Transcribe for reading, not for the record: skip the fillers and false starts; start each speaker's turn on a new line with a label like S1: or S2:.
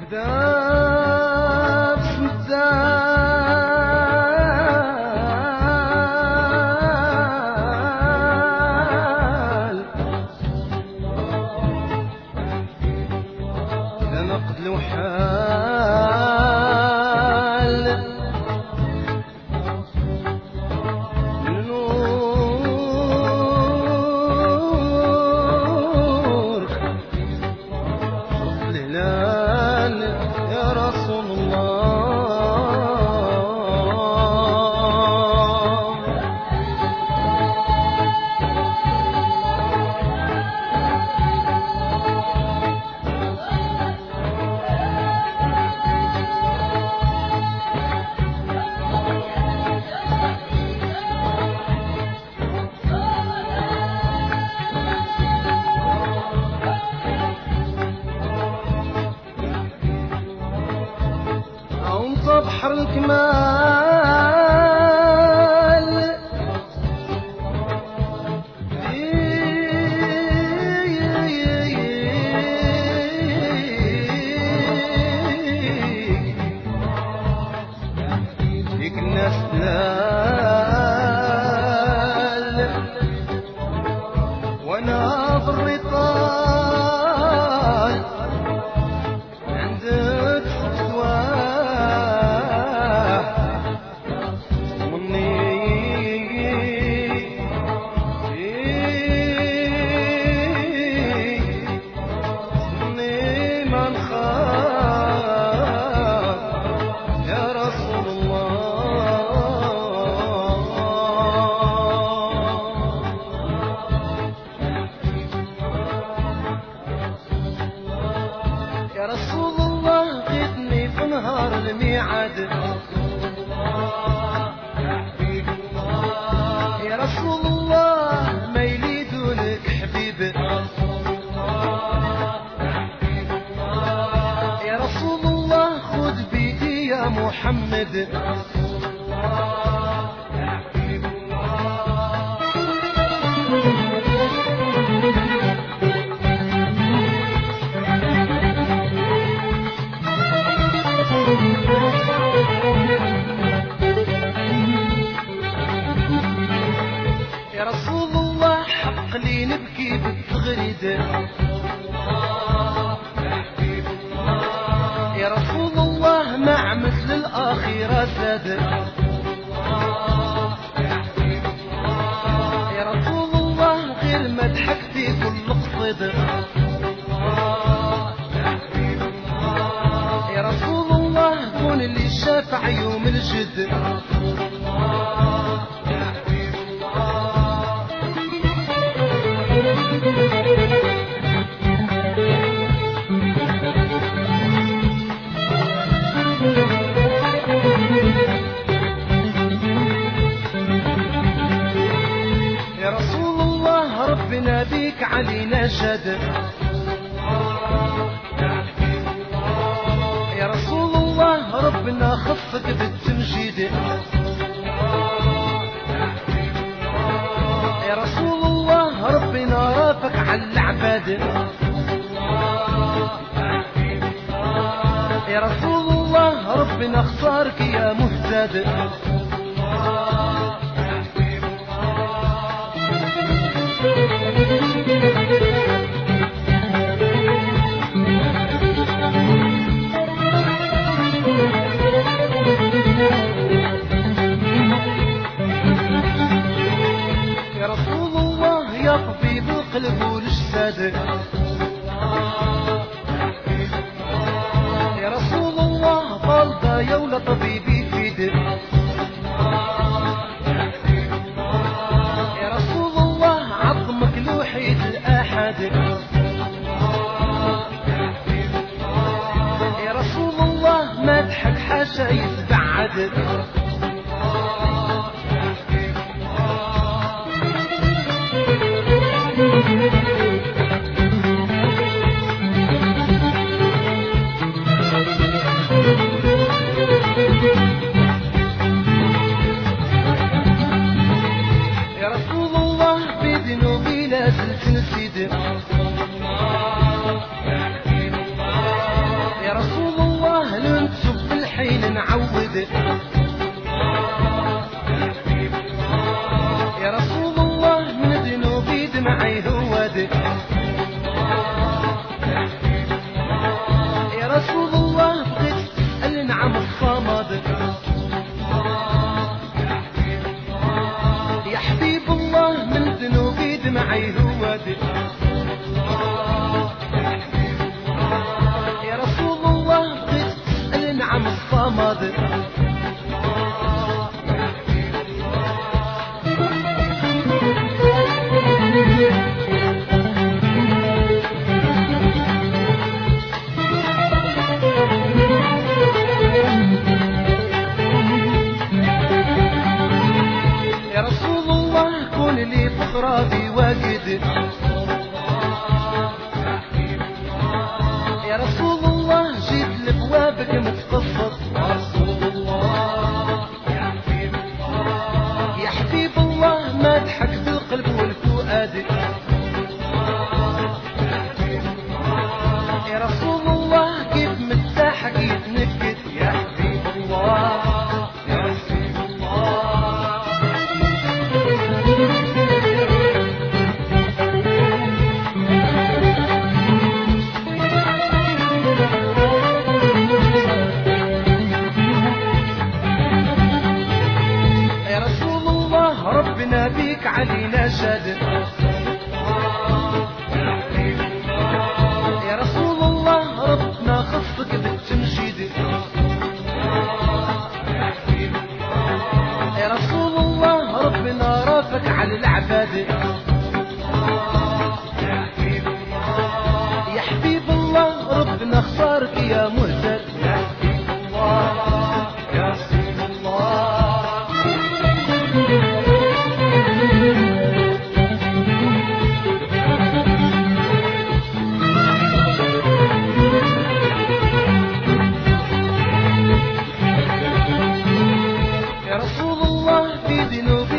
S1: داب سدال لنقد حال نور الهلال يا رسول بحر الكمال فيك الناس دلال وانا بالرطال عندك يا رسول الله غيتني في نهار الميعاد يا رسول الله ما يليدونك حبيب يا رسول الله خذ بيدي يا محمد يا رسول الله حق لي نبكي بالتغريد يا رسول الله مع مثل الآخرة زاد يا رسول الله غير مدحك في كل قصد يا رسول الله كون اللي شافع يوم الجد يا رسول الله ربنا بيك علينا شد يا رسول الله ربنا خصك بالتمجيد يا رسول الله ربنا رافق على العباد يا رسول الله ربنا اختارك يا مهتد يا رسول الله يا طبيب القلب والجسد يا رسول الله طالبة يا ولا طبيبي يفيد يا رسول الله عظمك الوحيد الأحد يا رسول الله ما تحك حاشا يتبعد الرماد. يا رسول الله كون لي فقرابي واجد. يا رسول الله جيت لبوابك متقصد. يا حبيب الله مدحك بالقلب والفؤاد. يا رسول الله كيف متاحك يتنكد. يا حبيب الله يا حبيب الله. يا رسول الله ربنا بيك علينا شاد. يا رسول الله ربنا خصك بالتمجيد. يا رسول الله ربنا رافق على العباد. يا حبيب الله ربنا اختارك يا مهتد. يا حبيب الله يا حبيب الله. يا رسول الله في ذنوب